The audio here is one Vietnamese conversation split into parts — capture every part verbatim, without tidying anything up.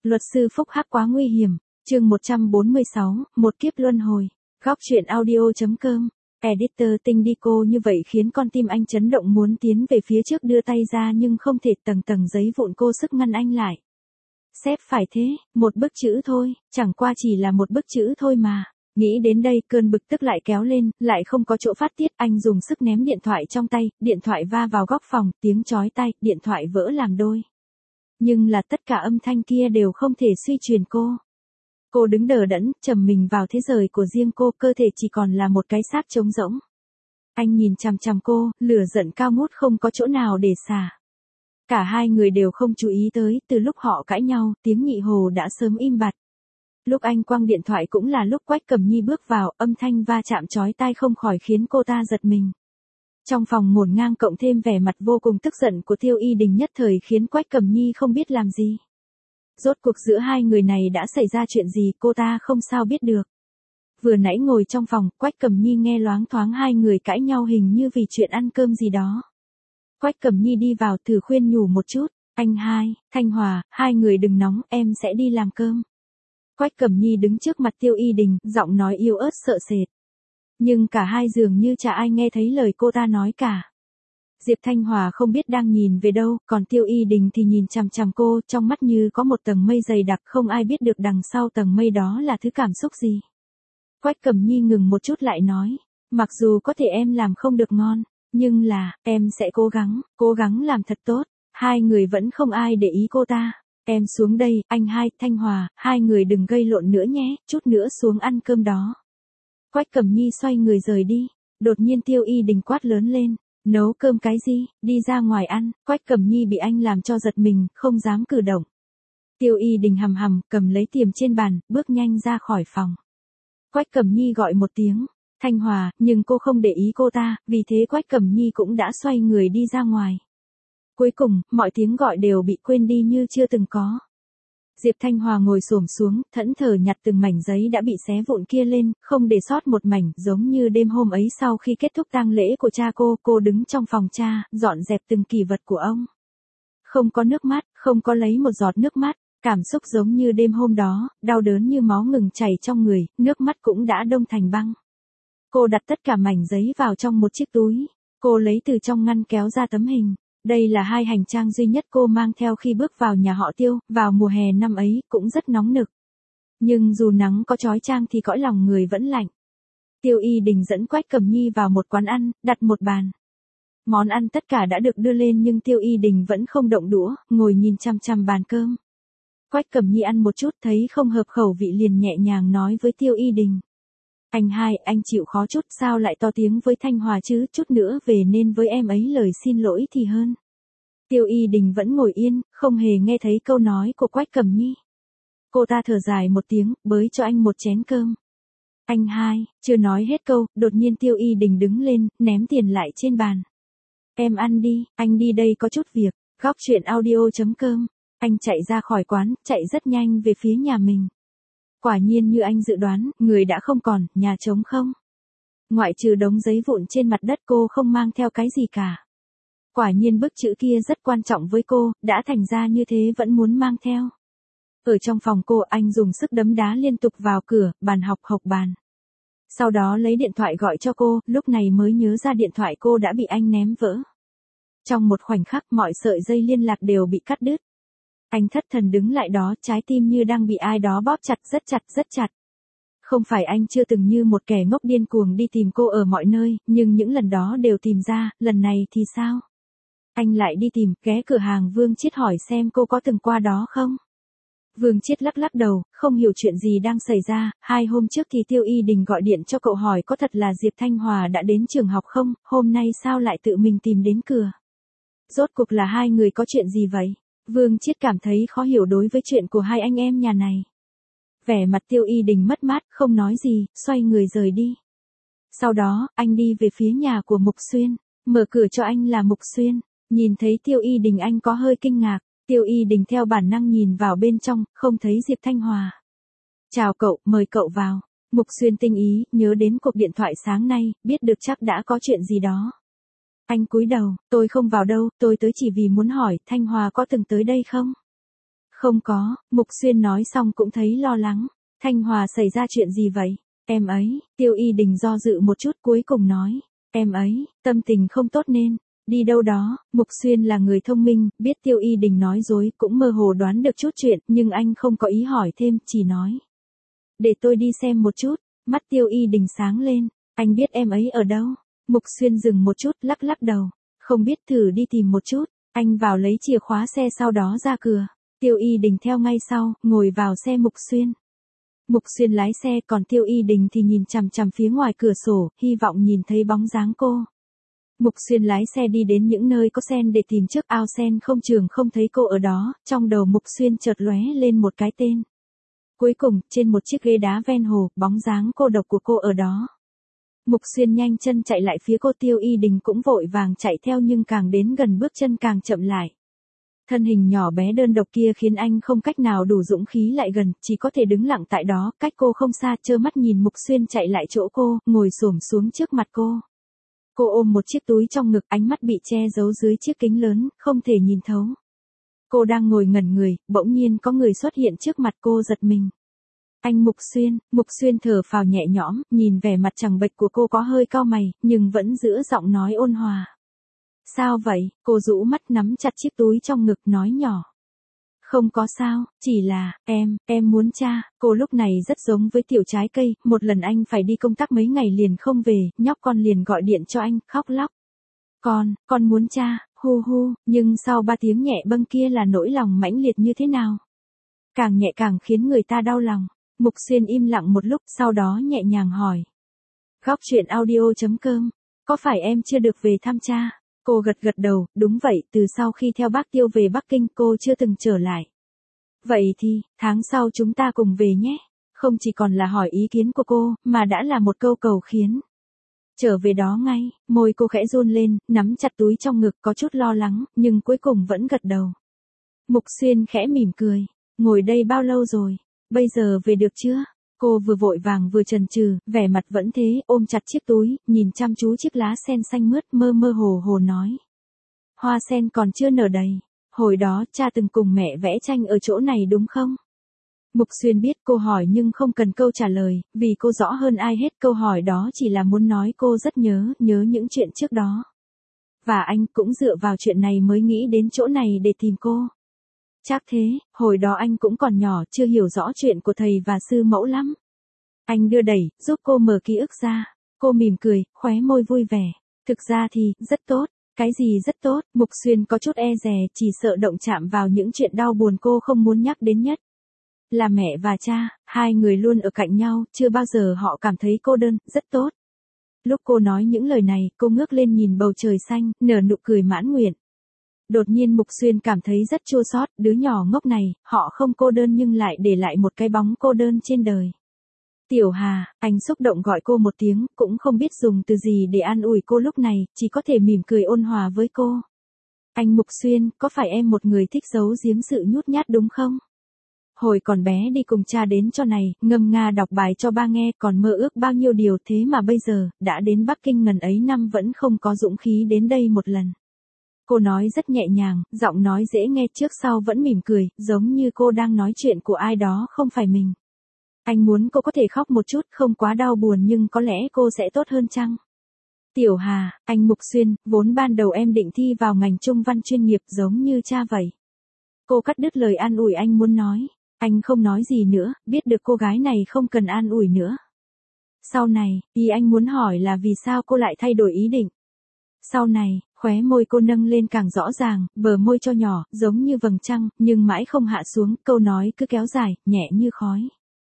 Luật sư phúc hắc quá nguy hiểm. Chương một trăm bốn mươi sáu, một kiếp luân hồi. Góc truyện audio.com. Editor tinh đi cô như vậy khiến con tim anh chấn động muốn tiến về phía trước đưa tay ra nhưng không thể, tầng tầng giấy vụn cô sức ngăn anh lại. Sếp phải thế, một bức chữ thôi, chẳng qua chỉ là một bức chữ thôi mà. Nghĩ đến đây cơn bực tức lại kéo lên, lại không có chỗ phát tiết, anh dùng sức ném điện thoại trong tay, điện thoại va vào góc phòng, tiếng chói tai, điện thoại vỡ làm đôi. Nhưng là tất cả âm thanh kia đều không thể suy truyền cô. Cô đứng đờ đẫn, trầm mình vào thế giới của riêng cô, cơ thể chỉ còn là một cái xác trống rỗng. Anh nhìn chằm chằm cô, lửa giận cao ngút không có chỗ nào để xả. Cả hai người đều không chú ý tới, từ lúc họ cãi nhau, tiếng nhị hồ đã sớm im bặt. Lúc anh quăng điện thoại cũng là lúc Quách Cẩm Nhi bước vào, âm thanh va chạm chói tai không khỏi khiến cô ta giật mình. Trong phòng ngổn ngang cộng thêm vẻ mặt vô cùng tức giận của Tiêu Y Đình nhất thời khiến Quách Cẩm Nhi không biết làm gì. Rốt cuộc giữa hai người này đã xảy ra chuyện gì cô ta không sao biết được. Vừa nãy ngồi trong phòng, Quách Cẩm Nhi nghe loáng thoáng hai người cãi nhau hình như vì chuyện ăn cơm gì đó. Quách Cẩm Nhi đi vào thử khuyên nhủ một chút, anh hai, Thanh Hòa, hai người đừng nóng, em sẽ đi làm cơm. Quách Cẩm Nhi đứng trước mặt Tiêu Y Đình, giọng nói yếu ớt sợ sệt. Nhưng cả hai dường như chả ai nghe thấy lời cô ta nói cả. Diệp Thanh Hòa không biết đang nhìn về đâu, còn Tiêu Y Đình thì nhìn chằm chằm cô, trong mắt như có một tầng mây dày đặc, không ai biết được đằng sau tầng mây đó là thứ cảm xúc gì. Quách Cẩm Nhi ngừng một chút lại nói, mặc dù có thể em làm không được ngon, nhưng là, em sẽ cố gắng, cố gắng làm thật tốt. Hai người vẫn không ai để ý cô ta. Em xuống đây, anh hai, Thanh Hòa, hai người đừng gây lộn nữa nhé, chút nữa xuống ăn cơm đó. Quách Cẩm Nhi xoay người rời đi, đột nhiên Tiêu Y Đình quát lớn lên, nấu cơm cái gì, đi ra ngoài ăn. Quách Cẩm Nhi bị anh làm cho giật mình, không dám cử động. Tiêu Y Đình hầm hầm, cầm lấy tiềm trên bàn, bước nhanh ra khỏi phòng. Quách Cẩm Nhi gọi một tiếng, Thanh Hòa, nhưng cô không để ý cô ta, vì thế Quách Cẩm Nhi cũng đã xoay người đi ra ngoài. Cuối cùng, mọi tiếng gọi đều bị quên đi như chưa từng có. Diệp Thanh Hòa ngồi xổm xuống, thẫn thờ nhặt từng mảnh giấy đã bị xé vụn kia lên, không để sót một mảnh, giống như đêm hôm ấy sau khi kết thúc tang lễ của cha cô, cô đứng trong phòng cha, dọn dẹp từng kỷ vật của ông. Không có nước mắt, không có lấy một giọt nước mắt, cảm xúc giống như đêm hôm đó, đau đớn như máu ngừng chảy trong người, nước mắt cũng đã đông thành băng. Cô đặt tất cả mảnh giấy vào trong một chiếc túi, cô lấy từ trong ngăn kéo ra tấm hình. Đây là hai hành trang duy nhất cô mang theo khi bước vào nhà họ Tiêu, vào mùa hè năm ấy, cũng rất nóng nực. Nhưng dù nắng có chói chang thì cõi lòng người vẫn lạnh. Tiêu Y Đình dẫn Quách Cẩm Nhi vào một quán ăn, đặt một bàn. Món ăn tất cả đã được đưa lên nhưng Tiêu Y Đình vẫn không động đũa, ngồi nhìn chằm chằm bàn cơm. Quách Cẩm Nhi ăn một chút thấy không hợp khẩu vị liền nhẹ nhàng nói với Tiêu Y Đình. Anh hai, anh chịu khó chút, sao lại to tiếng với Thanh Hòa chứ, chút nữa về nên với em ấy lời xin lỗi thì hơn. Tiêu Y Đình vẫn ngồi yên, không hề nghe thấy câu nói của Quách Cẩm Nhi. Cô ta thở dài một tiếng, bới cho anh một chén cơm. Anh hai, chưa nói hết câu, đột nhiên Tiêu Y Đình đứng lên, ném tiền lại trên bàn. Em ăn đi, anh đi đây có chút việc. Góc truyện audio.com. Anh chạy ra khỏi quán, chạy rất nhanh về phía nhà mình. Quả nhiên như anh dự đoán, người đã không còn, nhà trống không. Ngoại trừ đống giấy vụn trên mặt đất cô không mang theo cái gì cả. Quả nhiên bức chữ kia rất quan trọng với cô, đã thành ra như thế vẫn muốn mang theo. Ở trong phòng cô anh dùng sức đấm đá liên tục vào cửa, bàn học học bàn. Sau đó lấy điện thoại gọi cho cô, lúc này mới nhớ ra điện thoại cô đã bị anh ném vỡ. Trong một khoảnh khắc mọi sợi dây liên lạc đều bị cắt đứt. Anh thất thần đứng lại đó, trái tim như đang bị ai đó bóp chặt, rất chặt, rất chặt. Không phải anh chưa từng như một kẻ ngốc điên cuồng đi tìm cô ở mọi nơi, nhưng những lần đó đều tìm ra, lần này thì sao? Anh lại đi tìm, ghé cửa hàng Vương Chiết hỏi xem cô có từng qua đó không? Vương Chiết lắc lắc đầu, không hiểu chuyện gì đang xảy ra, hai hôm trước thì Tiêu Y Đình gọi điện cho cậu hỏi có thật là Diệp Thanh Hòa đã đến trường học không, hôm nay sao lại tự mình tìm đến cửa? Rốt cuộc là hai người có chuyện gì vậy? Vương Chiết cảm thấy khó hiểu đối với chuyện của hai anh em nhà này. Vẻ mặt Tiêu Y Đình mất mát, không nói gì, xoay người rời đi. Sau đó, anh đi về phía nhà của Mục Xuyên, mở cửa cho anh là Mục Xuyên. Nhìn thấy Tiêu Y Đình anh có hơi kinh ngạc, Tiêu Y Đình theo bản năng nhìn vào bên trong, không thấy Diệp Thanh Hòa. Chào cậu, mời cậu vào. Mục Xuyên tinh ý, nhớ đến cuộc điện thoại sáng nay, biết được chắc đã có chuyện gì đó. Anh cúi đầu, tôi không vào đâu, tôi tới chỉ vì muốn hỏi, Thanh Hòa có từng tới đây không? Không có, Mục Xuyên nói xong cũng thấy lo lắng. Thanh Hòa xảy ra chuyện gì vậy? Em ấy, Tiêu Y Đình do dự một chút cuối cùng nói. Em ấy, tâm tình không tốt nên, đi đâu đó. Mục Xuyên là người thông minh, biết Tiêu Y Đình nói dối, cũng mơ hồ đoán được chút chuyện, nhưng anh không có ý hỏi thêm, chỉ nói. Để tôi đi xem một chút. Mắt Tiêu Y Đình sáng lên. Anh biết em ấy ở đâu? Mục Xuyên dừng một chút, lắc lắc đầu. Không biết, thử đi tìm một chút. Anh vào lấy chìa khóa xe sau đó ra cửa. Tiêu Y Đình theo ngay sau, ngồi vào xe Mục Xuyên. Mục Xuyên lái xe, còn Tiêu Y Đình thì nhìn chằm chằm phía ngoài cửa sổ, hy vọng nhìn thấy bóng dáng cô. Mục Xuyên lái xe đi đến những nơi có sen để tìm chiếc ao sen không trường không thấy cô ở đó, trong đầu Mục Xuyên chợt lóe lên một cái tên. Cuối cùng, trên một chiếc ghế đá ven hồ, bóng dáng cô độc của cô ở đó. Mục Xuyên nhanh chân chạy lại phía cô, Tiêu Y Đình cũng vội vàng chạy theo nhưng càng đến gần bước chân càng chậm lại. Thân hình nhỏ bé đơn độc kia khiến anh không cách nào đủ dũng khí lại gần, chỉ có thể đứng lặng tại đó, cách cô không xa, trơ mắt nhìn Mục Xuyên chạy lại chỗ cô, ngồi xổm xuống trước mặt cô. Cô ôm một chiếc túi trong ngực, ánh mắt bị che giấu dưới chiếc kính lớn, không thể nhìn thấu. Cô đang ngồi ngẩn người, bỗng nhiên có người xuất hiện trước mặt cô, giật mình. Anh Mục Xuyên. Mục Xuyên thở phào nhẹ nhõm, nhìn vẻ mặt trắng bệch của cô có hơi cau mày, nhưng vẫn giữ giọng nói ôn hòa. Sao vậy? Cô rũ mắt nắm chặt chiếc túi trong ngực nói nhỏ. Không có sao, chỉ là, em, em muốn cha. Cô lúc này rất giống với tiểu trái cây, một lần anh phải đi công tác mấy ngày liền không về, nhóc con liền gọi điện cho anh, khóc lóc. Con, con muốn cha, hu hu, nhưng sau ba tiếng nhẹ bâng kia là nỗi lòng mãnh liệt như thế nào? Càng nhẹ càng khiến người ta đau lòng. Mục Xuyên im lặng một lúc, sau đó nhẹ nhàng hỏi. Góc truyện audio chấm com, có phải em chưa được về thăm cha? Cô gật gật đầu, đúng vậy, từ sau khi theo bác Tiêu về Bắc Kinh cô chưa từng trở lại. Vậy thì, tháng sau chúng ta cùng về nhé. Không chỉ còn là hỏi ý kiến của cô, mà đã là một câu cầu khiến. Trở về đó ngay, môi cô khẽ run lên, nắm chặt túi trong ngực có chút lo lắng, nhưng cuối cùng vẫn gật đầu. Mục Xuyên khẽ mỉm cười, ngồi đây bao lâu rồi, bây giờ về được chưa? Cô vừa vội vàng vừa chần chừ, vẻ mặt vẫn thế, ôm chặt chiếc túi, nhìn chăm chú chiếc lá sen xanh mướt, mơ mơ hồ hồ nói. Hoa sen còn chưa nở đầy, hồi đó cha từng cùng mẹ vẽ tranh ở chỗ này đúng không? Mục Xuyên biết cô hỏi nhưng không cần câu trả lời, vì cô rõ hơn ai hết câu hỏi đó chỉ là muốn nói cô rất nhớ, nhớ những chuyện trước đó. Và anh cũng dựa vào chuyện này mới nghĩ đến chỗ này để tìm cô. Chắc thế, hồi đó anh cũng còn nhỏ, chưa hiểu rõ chuyện của thầy và sư mẫu lắm. Anh đưa đẩy, giúp cô mở ký ức ra. Cô mỉm cười, khóe môi vui vẻ. Thực ra thì, rất tốt. Cái gì rất tốt? Mục Xuyên có chút e dè, chỉ sợ động chạm vào những chuyện đau buồn cô không muốn nhắc đến nhất. Là mẹ và cha, hai người luôn ở cạnh nhau, chưa bao giờ họ cảm thấy cô đơn, rất tốt. Lúc cô nói những lời này, cô ngước lên nhìn bầu trời xanh, nở nụ cười mãn nguyện. Đột nhiên Mục Xuyên cảm thấy rất chua xót, đứa nhỏ ngốc này, họ không cô đơn nhưng lại để lại một cái bóng cô đơn trên đời. Tiểu Hà, anh xúc động gọi cô một tiếng, cũng không biết dùng từ gì để an ủi cô lúc này, chỉ có thể mỉm cười ôn hòa với cô. Anh Mục Xuyên, có phải em một người thích giấu giếm sự nhút nhát đúng không? Hồi còn bé đi cùng cha đến cho này, ngâm nga đọc bài cho ba nghe, còn mơ ước bao nhiêu điều, thế mà bây giờ, đã đến Bắc Kinh ngần ấy năm vẫn không có dũng khí đến đây một lần. Cô nói rất nhẹ nhàng, giọng nói dễ nghe, trước sau vẫn mỉm cười, giống như cô đang nói chuyện của ai đó không phải mình. Anh muốn cô có thể khóc một chút, không quá đau buồn nhưng có lẽ cô sẽ tốt hơn chăng? Tiểu Hà, anh Mục Xuyên, vốn ban đầu em định thi vào ngành trung văn chuyên nghiệp giống như cha vậy. Cô cắt đứt lời an ủi anh muốn nói. Anh không nói gì nữa, biết được cô gái này không cần an ủi nữa. Sau này, ý anh muốn hỏi là vì sao cô lại thay đổi ý định. Sau này, khóe môi cô nâng lên càng rõ ràng, bờ môi cho nhỏ, giống như vầng trăng, nhưng mãi không hạ xuống, câu nói cứ kéo dài, nhẹ như khói.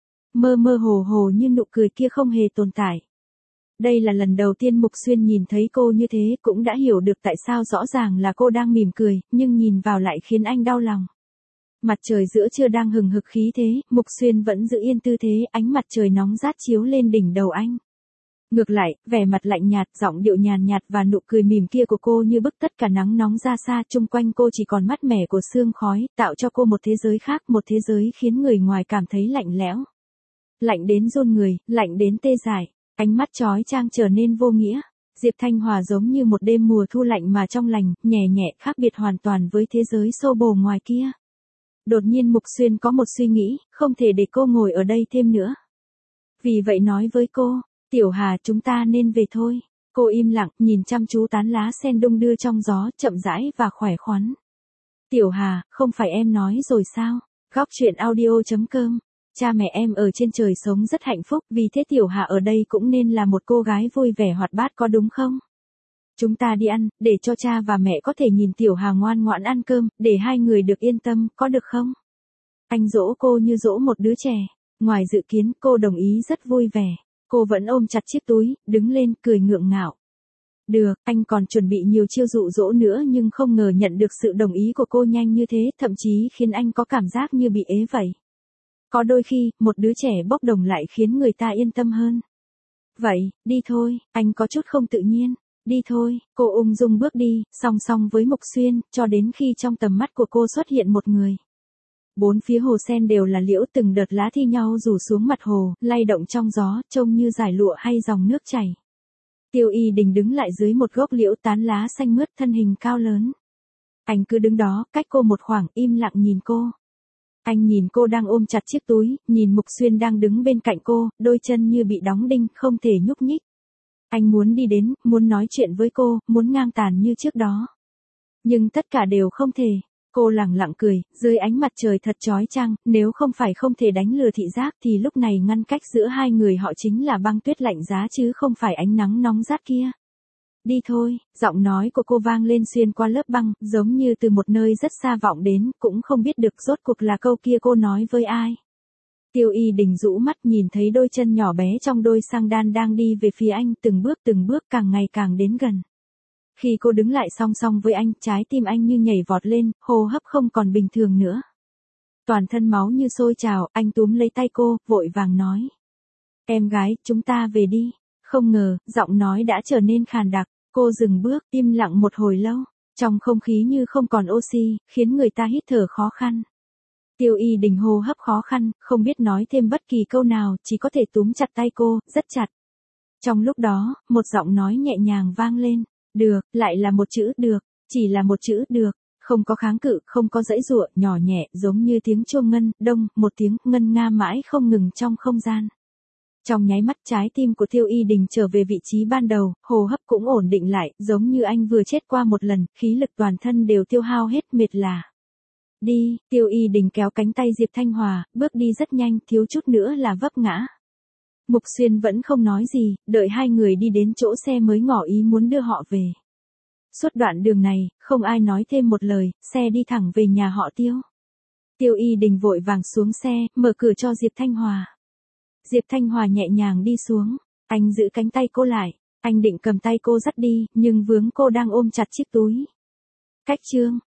Mơ mơ hồ hồ như nụ cười kia không hề tồn tại. Đây là lần đầu tiên Mục Xuyên nhìn thấy cô như thế, cũng đã hiểu được tại sao rõ ràng là cô đang mỉm cười, nhưng nhìn vào lại khiến anh đau lòng. Mặt trời giữa trưa đang hừng hực khí thế, Mục Xuyên vẫn giữ yên tư thế, ánh mặt trời nóng rát chiếu lên đỉnh đầu anh. Ngược lại, vẻ mặt lạnh nhạt, giọng điệu nhàn nhạt và nụ cười mỉm kia của cô như bức tất cả nắng nóng ra xa, chung quanh cô chỉ còn mát mẻ của sương khói, tạo cho cô một thế giới khác, một thế giới khiến người ngoài cảm thấy lạnh lẽo. Lạnh đến run người, lạnh đến tê dại, ánh mắt chói chang trở nên vô nghĩa. Diệp Thanh Hòa giống như một đêm mùa thu lạnh mà trong lành, nhẹ nhẹ, khác biệt hoàn toàn với thế giới xô bồ ngoài kia. Đột nhiên Mục Xuyên có một suy nghĩ, không thể để cô ngồi ở đây thêm nữa. Vì vậy nói với cô, Tiểu Hà chúng ta nên về thôi. Cô im lặng, nhìn chăm chú tán lá sen đung đưa trong gió, chậm rãi và khỏe khoắn. Tiểu Hà, không phải em nói rồi sao? Góc truyện audio chấm com. Cha mẹ em ở trên trời sống rất hạnh phúc, vì thế Tiểu Hà ở đây cũng nên là một cô gái vui vẻ hoạt bát có đúng không? Chúng ta đi ăn, để cho cha và mẹ có thể nhìn Tiểu Hà ngoan ngoãn ăn cơm, để hai người được yên tâm, có được không? Anh dỗ cô như dỗ một đứa trẻ. Ngoài dự kiến, cô đồng ý rất vui vẻ. Cô vẫn ôm chặt chiếc túi, đứng lên, cười ngượng ngạo. Được, anh còn chuẩn bị nhiều chiêu dụ dỗ nữa nhưng không ngờ nhận được sự đồng ý của cô nhanh như thế, thậm chí khiến anh có cảm giác như bị ế vậy. Có đôi khi, một đứa trẻ bốc đồng lại khiến người ta yên tâm hơn. Vậy, đi thôi, anh có chút không tự nhiên. Đi thôi, cô ung dung bước đi, song song với Mục Xuyên, cho đến khi trong tầm mắt của cô xuất hiện một người. Bốn phía hồ sen đều là liễu, từng đợt lá thi nhau rủ xuống mặt hồ, lay động trong gió, trông như dải lụa hay dòng nước chảy. Tiêu Y Đình đứng lại dưới một gốc liễu, tán lá xanh mướt, thân hình cao lớn. Anh cứ đứng đó, cách cô một khoảng, im lặng nhìn cô. Anh nhìn cô đang ôm chặt chiếc túi, nhìn Mục Xuyên đang đứng bên cạnh cô, đôi chân như bị đóng đinh, không thể nhúc nhích. Anh muốn đi đến, muốn nói chuyện với cô, muốn ngang tàn như trước đó. Nhưng tất cả đều không thể. Cô lẳng lặng cười, dưới ánh mặt trời thật chói chang, nếu không phải không thể đánh lừa thị giác thì lúc này ngăn cách giữa hai người họ chính là băng tuyết lạnh giá chứ không phải ánh nắng nóng rát kia. Đi thôi, giọng nói của cô vang lên xuyên qua lớp băng, giống như từ một nơi rất xa vọng đến, cũng không biết được rốt cuộc là câu kia cô nói với ai. Tiêu Y Đình rũ mắt nhìn thấy đôi chân nhỏ bé trong đôi sang đan đang đi về phía anh, từng bước từng bước càng ngày càng đến gần. Khi cô đứng lại song song với anh, trái tim anh như nhảy vọt lên, hô hấp không còn bình thường nữa. Toàn thân máu như sôi trào, anh túm lấy tay cô, vội vàng nói. Em gái, chúng ta về đi. Không ngờ, giọng nói đã trở nên khàn đặc, cô dừng bước, im lặng một hồi lâu. Trong không khí như không còn oxy, khiến người ta hít thở khó khăn. Tiêu Y Đình hô hấp khó khăn, không biết nói thêm bất kỳ câu nào, chỉ có thể túm chặt tay cô, rất chặt. Trong lúc đó, một giọng nói nhẹ nhàng vang lên. Được, lại là một chữ được, chỉ là một chữ được, không có kháng cự, không có giãy giụa, nhỏ nhẹ, giống như tiếng chuông ngân, đông, một tiếng ngân nga mãi không ngừng trong không gian. Trong nháy mắt trái tim của Tiêu Y Đình trở về vị trí ban đầu, hô hấp cũng ổn định lại, giống như anh vừa chết qua một lần, khí lực toàn thân đều tiêu hao hết, mệt lả. Đi, Tiêu Y Đình kéo cánh tay Diệp Thanh Hòa, bước đi rất nhanh, thiếu chút nữa là vấp ngã. Mục Xuyên vẫn không nói gì, đợi hai người đi đến chỗ xe mới ngỏ ý muốn đưa họ về. Suốt đoạn đường này, không ai nói thêm một lời, xe đi thẳng về nhà họ Tiêu. Tiêu Y Đình vội vàng xuống xe, mở cửa cho Diệp Thanh Hòa. Diệp Thanh Hòa nhẹ nhàng đi xuống, anh giữ cánh tay cô lại, anh định cầm tay cô dắt đi, nhưng vướng cô đang ôm chặt chiếc túi. Cách chương